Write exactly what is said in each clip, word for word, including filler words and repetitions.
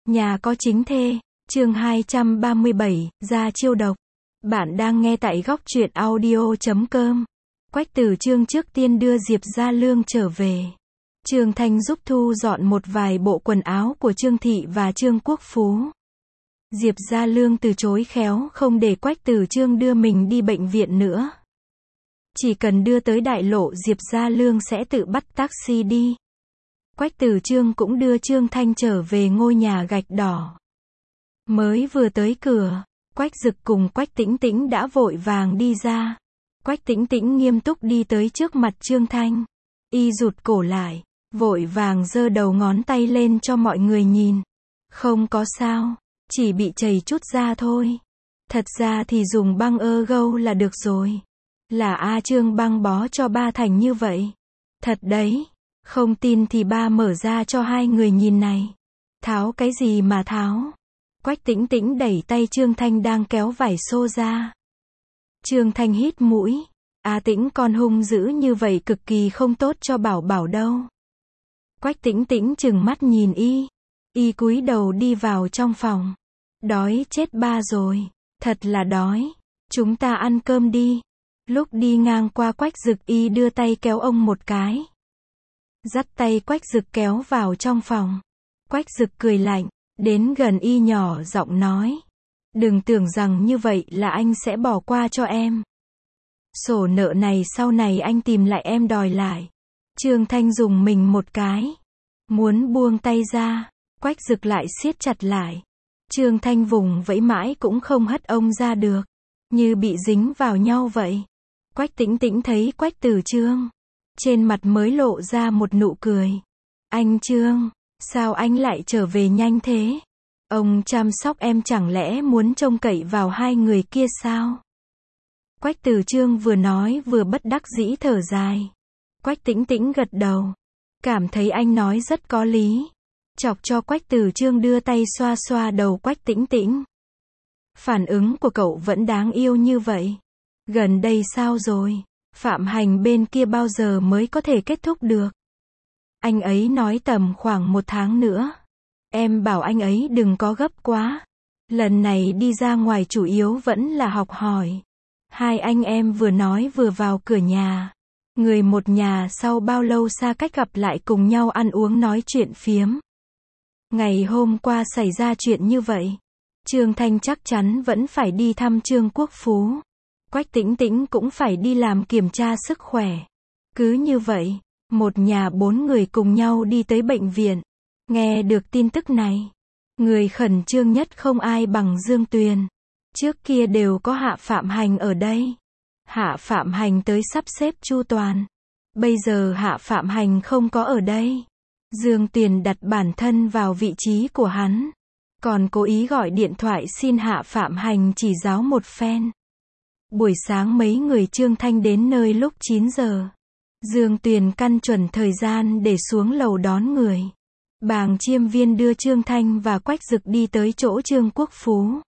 Nhà có chính thê, chương hai trăm ba mươi bảy, ra chiêu độc. Bạn đang nghe tại góc truyện audio chấm com. Quách Tử Trương trước tiên đưa Diệp Gia Lương trở về. Trương Thanh giúp thu dọn một vài bộ quần áo của Trương Thị và Trương Quốc Phú. Diệp Gia Lương từ chối khéo không để Quách Tử Trương đưa mình đi bệnh viện nữa. Chỉ cần đưa tới đại lộ Diệp Gia Lương sẽ tự bắt taxi đi. Quách Tử Trương cũng đưa Trương Thanh trở về ngôi nhà gạch đỏ. Mới vừa tới cửa, Quách Dực cùng Quách Tĩnh Tĩnh đã vội vàng đi ra. Quách Tĩnh Tĩnh nghiêm túc đi tới trước mặt Trương Thanh. Y rụt cổ lại, vội vàng giơ đầu ngón tay lên cho mọi người nhìn. Không có sao, chỉ bị chảy chút da thôi. Thật ra thì dùng băng ơ gâu là được rồi. Là A Trương băng bó cho ba thành như vậy. Thật đấy. Không tin thì ba mở ra cho hai người nhìn này. Tháo cái gì mà tháo? Quách Tĩnh Tĩnh đẩy tay Trương Thanh đang kéo vải xô ra. Trương Thanh hít mũi. A Tĩnh con hung dữ như vậy cực kỳ không tốt cho Bảo Bảo đâu. Quách Tĩnh Tĩnh trừng mắt nhìn y. Y cúi đầu đi vào trong phòng. Đói chết ba rồi. Thật là đói. Chúng ta ăn cơm đi. Lúc đi ngang qua Quách Dực y đưa tay kéo ông một cái. Dắt tay Quách Dực kéo vào trong phòng. Quách Dực cười lạnh, đến gần y nhỏ giọng nói. Đừng tưởng rằng như vậy là anh sẽ bỏ qua cho em. Sổ nợ này sau này anh tìm lại em đòi lại. Trương Thanh dùng mình một cái. Muốn buông tay ra, Quách Dực lại siết chặt lại. Trương Thanh vùng vẫy mãi cũng không hất ông ra được. Như bị dính vào nhau vậy. Quách Tĩnh Tĩnh thấy Quách Tử Trương. Trên mặt mới lộ ra một nụ cười. Anh Trương, sao anh lại trở về nhanh thế? Ông chăm sóc em chẳng lẽ muốn trông cậy vào hai người kia sao? Quách Tử Trương vừa nói vừa bất đắc dĩ thở dài. Quách Tĩnh Tĩnh gật đầu. Cảm thấy anh nói rất có lý. Chọc cho Quách Tử Trương đưa tay xoa xoa đầu Quách Tĩnh Tĩnh. Phản ứng của cậu vẫn đáng yêu như vậy. Gần đây sao rồi? Phạm Hành bên kia bao giờ mới có thể kết thúc được? Anh ấy nói tầm khoảng một tháng nữa. Em bảo anh ấy đừng có gấp quá. Lần này đi ra ngoài chủ yếu vẫn là học hỏi. Hai anh em vừa nói vừa vào cửa nhà. Người một nhà sau bao lâu xa cách gặp lại cùng nhau ăn uống nói chuyện phiếm. Ngày hôm qua xảy ra chuyện như vậy. Trương Thanh chắc chắn vẫn phải đi thăm Trương Quốc Phú. Quách Tĩnh Tĩnh cũng phải đi làm kiểm tra sức khỏe. Cứ như vậy, một nhà bốn người cùng nhau đi tới bệnh viện. Nghe được tin tức này, người khẩn trương nhất không ai bằng Dương Tuyền. Trước kia đều có Hạ Phạm Hành ở đây. Hạ Phạm Hành tới sắp xếp chu toàn. Bây giờ Hạ Phạm Hành không có ở đây. Dương Tuyền đặt bản thân vào vị trí của hắn. Còn cố ý gọi điện thoại xin Hạ Phạm Hành chỉ giáo một phen. Buổi sáng mấy người Trương Thanh đến nơi lúc chín giờ. Dương Tuyền căn chuẩn thời gian để xuống lầu đón người. Bàng Chiêm Viên đưa Trương Thanh và Quách Dực đi tới chỗ Trương Quốc Phú.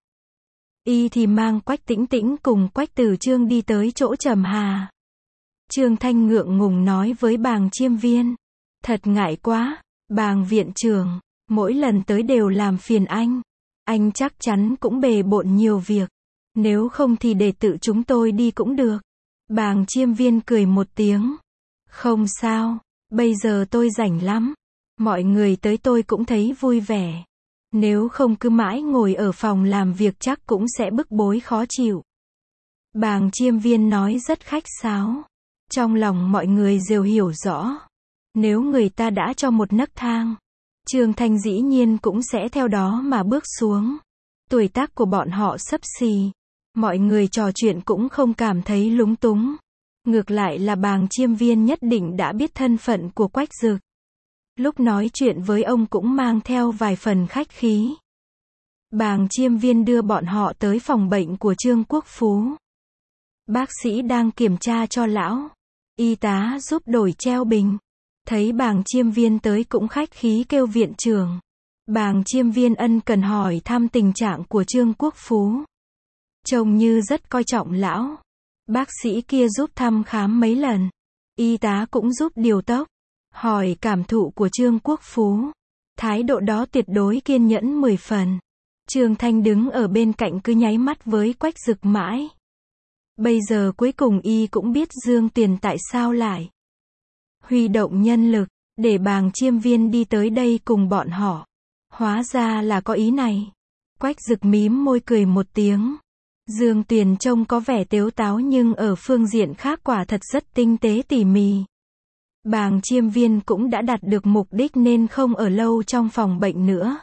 Y thì mang Quách Tĩnh Tĩnh cùng Quách Tử Trương đi tới chỗ Trầm Hà. Trương Thanh ngượng ngùng nói với Bàng Chiêm Viên. Thật ngại quá, Bàng viện trưởng, mỗi lần tới đều làm phiền anh. Anh chắc chắn cũng bề bộn nhiều việc. Nếu không thì để tự chúng tôi đi cũng được. Bàng Chiêm Viên cười một tiếng. Không sao, bây giờ tôi rảnh lắm. Mọi người tới tôi cũng thấy vui vẻ. Nếu không cứ mãi ngồi ở phòng làm việc chắc cũng sẽ bức bối khó chịu. Bàng Chiêm Viên nói rất khách sáo. Trong lòng mọi người đều hiểu rõ. Nếu người ta đã cho một nấc thang, Trương Thanh dĩ nhiên cũng sẽ theo đó mà bước xuống. Tuổi tác của bọn họ xấp xì. Mọi người trò chuyện cũng không cảm thấy lúng túng. Ngược lại là Bàng Chiêm Viên nhất định đã biết thân phận của Quách Dực. Lúc nói chuyện với ông cũng mang theo vài phần khách khí. Bàng Chiêm Viên đưa bọn họ tới phòng bệnh của Trương Quốc Phú. Bác sĩ đang kiểm tra cho lão. Y tá giúp đổi treo bình. Thấy Bàng Chiêm Viên tới cũng khách khí kêu viện trưởng. Bàng Chiêm Viên ân cần hỏi thăm tình trạng của Trương Quốc Phú. Trông như rất coi trọng lão. Bác sĩ kia giúp thăm khám mấy lần. Y tá cũng giúp điều tốc. Hỏi cảm thụ của Trương Quốc Phú. Thái độ đó tuyệt đối kiên nhẫn mười phần. Trương Thanh đứng ở bên cạnh cứ nháy mắt với Quách Dực mãi. Bây giờ cuối cùng y cũng biết Dương Tuyền tại sao lại huy động nhân lực, để Bàng Chiêm Viên đi tới đây cùng bọn họ. Hóa ra là có ý này. Quách Dực mím môi cười một tiếng. Dương Tuyền trông có vẻ tếu táo nhưng ở phương diện khác quả thật rất tinh tế tỉ mỉ. Bàng Chiêm Viên cũng đã đạt được mục đích nên không ở lâu trong phòng bệnh nữa.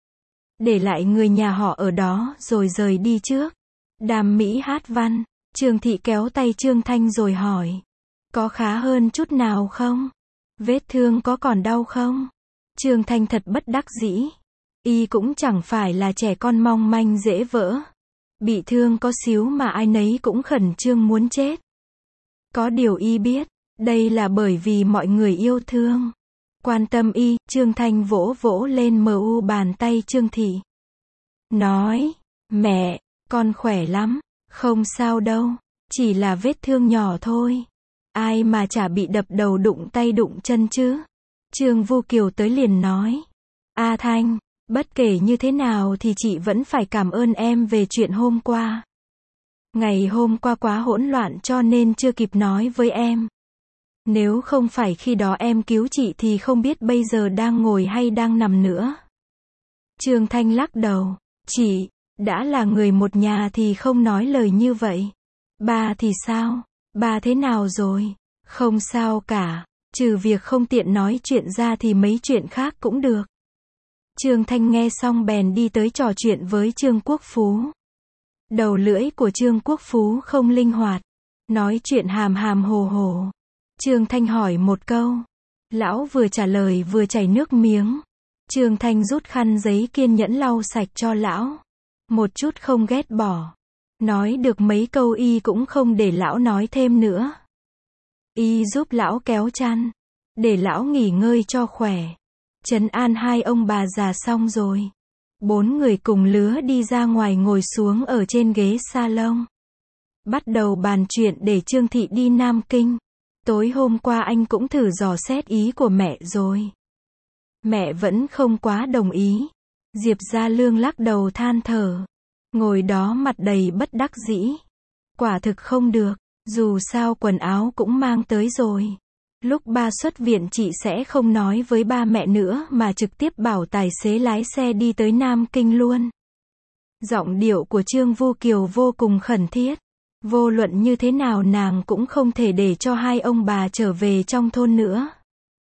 Để lại người nhà họ ở đó rồi rời đi trước. Đàm Mỹ hát văn. Trương Thị kéo tay Trương Thanh rồi hỏi. Có khá hơn chút nào không? Vết thương có còn đau không? Trương Thanh thật bất đắc dĩ. Y cũng chẳng phải là trẻ con mong manh dễ vỡ. Bị thương có xíu mà ai nấy cũng khẩn trương muốn chết. Có điều y biết, đây là bởi vì mọi người yêu thương, quan tâm y. Trương Thanh vỗ vỗ lên mờ u bàn tay Trương Thị. Nói, mẹ, con khỏe lắm, không sao đâu, chỉ là vết thương nhỏ thôi. Ai mà chả bị đập đầu đụng tay đụng chân chứ. Trương Vu Kiều tới liền nói. A Thanh, bất kể như thế nào thì chị vẫn phải cảm ơn em về chuyện hôm qua. Ngày hôm qua quá hỗn loạn cho nên chưa kịp nói với em. Nếu không phải khi đó em cứu chị thì không biết bây giờ đang ngồi hay đang nằm nữa. Trương Thanh lắc đầu. Chị, đã là người một nhà thì không nói lời như vậy. Ba thì sao? Ba thế nào rồi? Không sao cả. Trừ việc không tiện nói chuyện ra thì mấy chuyện khác cũng được. Trương Thanh nghe xong bèn đi tới trò chuyện với Trương Quốc Phú. Đầu lưỡi của Trương Quốc Phú không linh hoạt. Nói chuyện hàm hàm hồ hồ. Trương Thanh hỏi một câu. Lão vừa trả lời vừa chảy nước miếng. Trương Thanh rút khăn giấy kiên nhẫn lau sạch cho lão. Một chút không ghét bỏ. Nói được mấy câu y cũng không để lão nói thêm nữa. Y giúp lão kéo chăn. Để lão nghỉ ngơi cho khỏe. Trấn an hai ông bà già xong rồi. Bốn người cùng lứa đi ra ngoài ngồi xuống ở trên ghế salon. Bắt đầu bàn chuyện để Trương Thị đi Nam Kinh. Tối hôm qua anh cũng thử dò xét ý của mẹ rồi. Mẹ vẫn không quá đồng ý. Diệp Gia Lương lắc đầu than thở. Ngồi đó mặt đầy bất đắc dĩ. Quả thực không được. Dù sao quần áo cũng mang tới rồi. Lúc ba xuất viện chị sẽ không nói với ba mẹ nữa mà trực tiếp bảo tài xế lái xe đi tới Nam Kinh luôn. Giọng điệu của Trương Vu Kiều vô cùng khẩn thiết. Vô luận như thế nào nàng cũng không thể để cho hai ông bà trở về trong thôn nữa.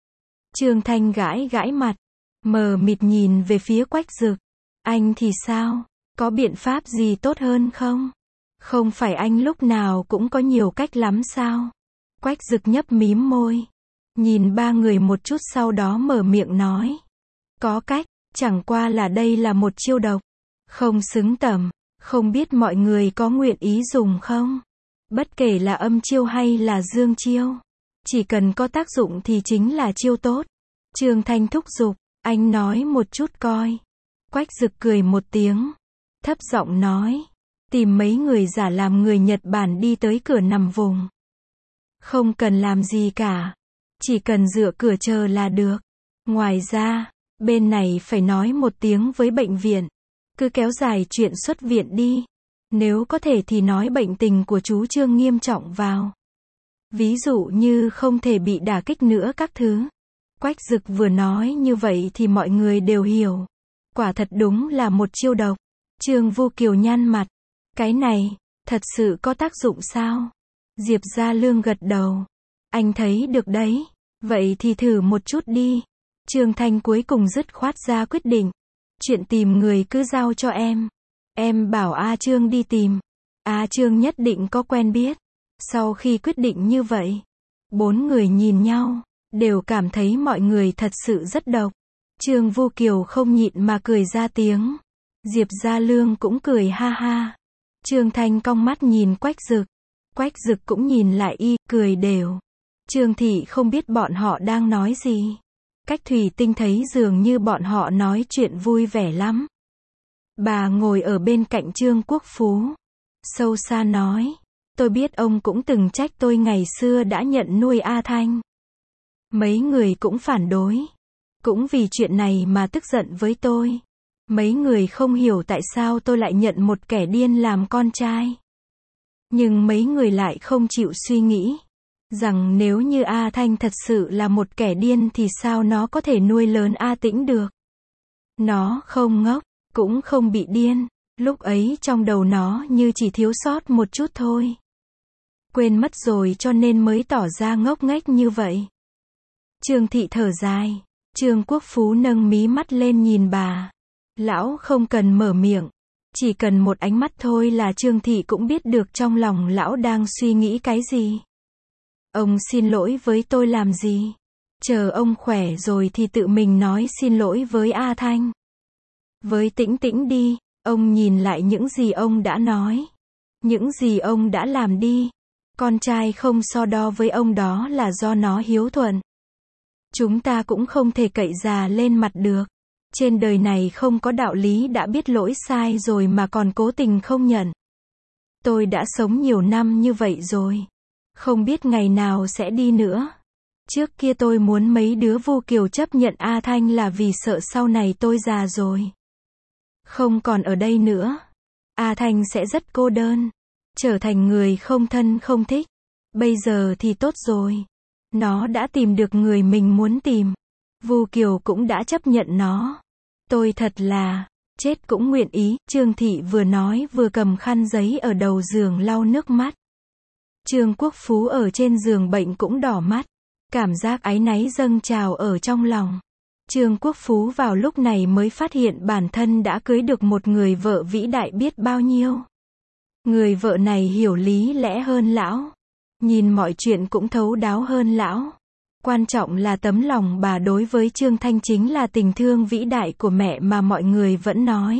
Trương Thanh gãi gãi mặt. Mờ mịt nhìn về phía Quách Dực. Anh thì sao? Có biện pháp gì tốt hơn không? Không phải anh lúc nào cũng có nhiều cách lắm sao? Quách Dực nhấp mím môi. Nhìn ba người một chút sau đó mở miệng nói. Có cách, chẳng qua là đây là một chiêu độc. Không xứng tầm. Không biết mọi người có nguyện ý dùng không? Bất kể là âm chiêu hay là dương chiêu. Chỉ cần có tác dụng thì chính là chiêu tốt. Trương Thanh thúc giục. Anh nói một chút coi. Quách Dực cười một tiếng. Thấp giọng nói. Tìm mấy người giả làm người Nhật Bản đi tới cửa nằm vùng. Không cần làm gì cả. Chỉ cần dựa cửa chờ là được. Ngoài ra, bên này phải nói một tiếng với bệnh viện. Cứ kéo dài chuyện xuất viện đi. Nếu có thể thì nói bệnh tình của chú Trương nghiêm trọng vào. Ví dụ như không thể bị đả kích nữa các thứ. Quách Dực vừa nói như vậy thì mọi người đều hiểu. Quả thật đúng là một chiêu độc. Trương Vu Kiều nhăn mặt. Cái này, thật sự có tác dụng sao? Diệp Gia Lương gật đầu. Anh thấy được đấy. Vậy thì thử một chút đi. Trương Thanh cuối cùng dứt khoát ra quyết định. Chuyện tìm người cứ giao cho em. Em bảo A Trương đi tìm. A Trương nhất định có quen biết. Sau khi quyết định như vậy, bốn người nhìn nhau, đều cảm thấy mọi người thật sự rất độc. Trương Vu Kiều không nhịn mà cười ra tiếng. Diệp Gia Lương cũng cười ha ha. Trương Thanh cong mắt nhìn Quách Dực. Quách Dực cũng nhìn lại y, cười đều. Trương Thị không biết bọn họ đang nói gì. Cách thủy tinh thấy dường như bọn họ nói chuyện vui vẻ lắm. Bà ngồi ở bên cạnh Trương Quốc Phú. Sâu xa nói. Tôi biết ông cũng từng trách tôi ngày xưa đã nhận nuôi A Thanh. Mấy người cũng phản đối. cũng vì chuyện này mà tức giận với tôi. Mấy người không hiểu tại sao tôi lại nhận một kẻ điên làm con trai. Nhưng mấy người lại không chịu suy nghĩ rằng nếu như A Thanh thật sự là một kẻ điên thì sao nó có thể nuôi lớn A Tĩnh được. Nó không ngốc, cũng không bị điên. Lúc ấy trong đầu nó như chỉ thiếu sót một chút thôi. Quên mất rồi cho nên mới tỏ ra ngốc nghếch như vậy. Trương Thị thở dài. Trương Quốc Phú nâng mí mắt lên nhìn bà. Lão không cần mở miệng. Chỉ cần một ánh mắt thôi là Trương Thị cũng biết được trong lòng lão đang suy nghĩ cái gì. Ông xin lỗi với tôi làm gì? Chờ ông khỏe rồi thì tự mình nói xin lỗi với A Thanh. Với Tĩnh Tĩnh đi, ông nhìn lại những gì ông đã nói. Những gì ông đã làm đi. Con trai không so đo với ông đó là do nó hiếu thuận. Chúng ta cũng không thể cậy già lên mặt được. Trên đời này không có đạo lý đã biết lỗi sai rồi mà còn cố tình không nhận. Tôi đã sống nhiều năm như vậy rồi. Không biết ngày nào sẽ đi nữa. Trước kia tôi muốn mấy đứa Vu Kiều chấp nhận A Thanh là vì sợ sau này tôi già rồi. Không còn ở đây nữa. A Thanh sẽ rất cô đơn. Trở thành người không thân không thích. Bây giờ thì tốt rồi. Nó đã tìm được người mình muốn tìm. Vu Kiều cũng đã chấp nhận nó. Tôi thật là, chết cũng nguyện ý. Trương Thị vừa nói vừa cầm khăn giấy ở đầu giường lau nước mắt. Trương Quốc Phú ở trên giường bệnh cũng đỏ mắt. Cảm giác áy náy dâng trào ở trong lòng. Trương Quốc Phú vào lúc này mới phát hiện bản thân đã cưới được một người vợ vĩ đại biết bao nhiêu. Người vợ này hiểu lý lẽ hơn lão. Nhìn mọi chuyện cũng thấu đáo hơn lão. Quan trọng là tấm lòng bà đối với Trương Thanh chính là tình thương vĩ đại của mẹ mà mọi người vẫn nói.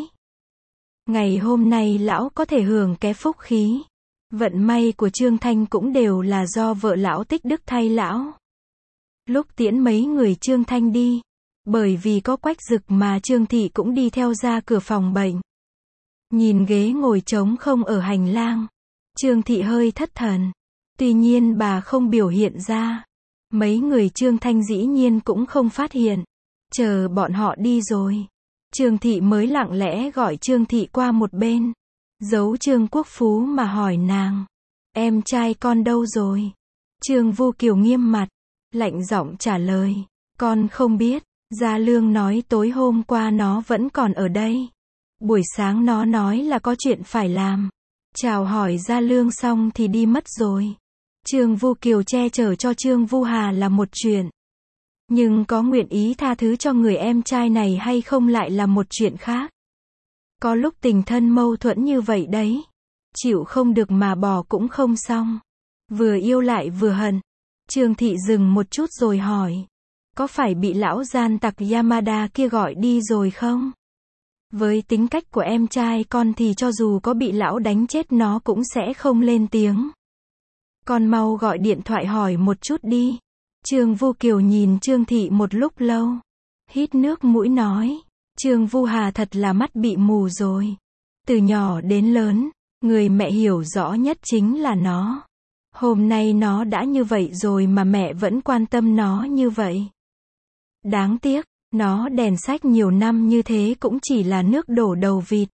Ngày hôm nay lão có thể hưởng cái phúc khí. Vận may của Trương Thanh cũng đều là do vợ lão tích đức thay lão. Lúc tiễn mấy người Trương Thanh đi, bởi vì có Quách Dực mà Trương Thị cũng đi theo ra cửa phòng bệnh. Nhìn ghế ngồi trống không ở hành lang, Trương Thị hơi thất thần. Tuy nhiên bà không biểu hiện ra. Mấy người Trương Thanh dĩ nhiên cũng không phát hiện. Chờ bọn họ đi rồi, Trương Thị mới lặng lẽ gọi Trương Thị qua một bên. Giấu Trương Quốc Phú mà hỏi nàng. Em trai con đâu rồi? Trương Vu Kiều nghiêm mặt, lạnh giọng trả lời. Con không biết. Gia Lương nói tối hôm qua nó vẫn còn ở đây. Buổi sáng nó nói là có chuyện phải làm. Chào hỏi Gia Lương xong thì đi mất rồi. Trương Vu Kiều che chở cho Trương Vu Hà là một chuyện. Nhưng có nguyện ý tha thứ cho người em trai này hay không lại là một chuyện khác. Có lúc tình thân mâu thuẫn như vậy đấy. Chịu không được mà bỏ cũng không xong. Vừa yêu lại vừa hận. Trương Thị dừng một chút rồi hỏi. Có phải bị lão gian tặc Yamada kia gọi đi rồi không? Với tính cách của em trai con thì cho dù có bị lão đánh chết nó cũng sẽ không lên tiếng. Con mau gọi điện thoại hỏi một chút đi. Trương Vu Kiều nhìn Trương Thị một lúc lâu. Hít nước mũi nói. Trương Vu Hà thật là mắt bị mù rồi. Từ nhỏ đến lớn, người mẹ hiểu rõ nhất chính là nó. Hôm nay nó đã như vậy rồi mà mẹ vẫn quan tâm nó như vậy. Đáng tiếc, nó đèn sách nhiều năm như thế cũng chỉ là nước đổ đầu vịt.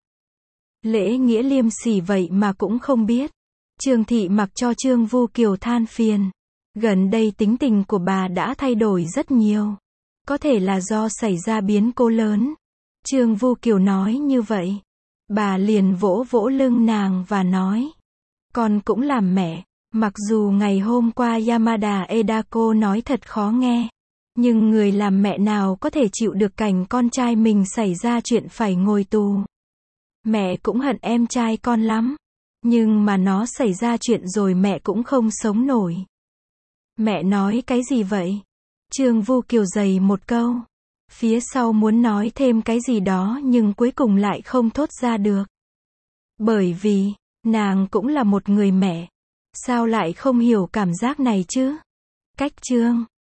Lễ nghĩa liêm sỉ vậy mà cũng không biết. Trương Thị mặc cho Trương Vu Kiều than phiền. Gần đây tính tình của bà đã thay đổi rất nhiều. Có thể là do xảy ra biến cố lớn. Trương Vu Kiều nói như vậy. Bà liền vỗ vỗ lưng nàng và nói. Con cũng làm mẹ. Mặc dù ngày hôm qua Yamada Edako nói thật khó nghe. Nhưng người làm mẹ nào có thể chịu được cảnh con trai mình xảy ra chuyện phải ngồi tù. Mẹ cũng hận em trai con lắm. Nhưng mà nó xảy ra chuyện rồi mẹ cũng không sống nổi. Mẹ nói cái gì vậy? Trương Vu Kiều dày một câu. Phía sau muốn nói thêm cái gì đó nhưng cuối cùng lại không thốt ra được. Bởi vì, nàng cũng là một người mẹ. Sao lại không hiểu cảm giác này chứ? Cách chương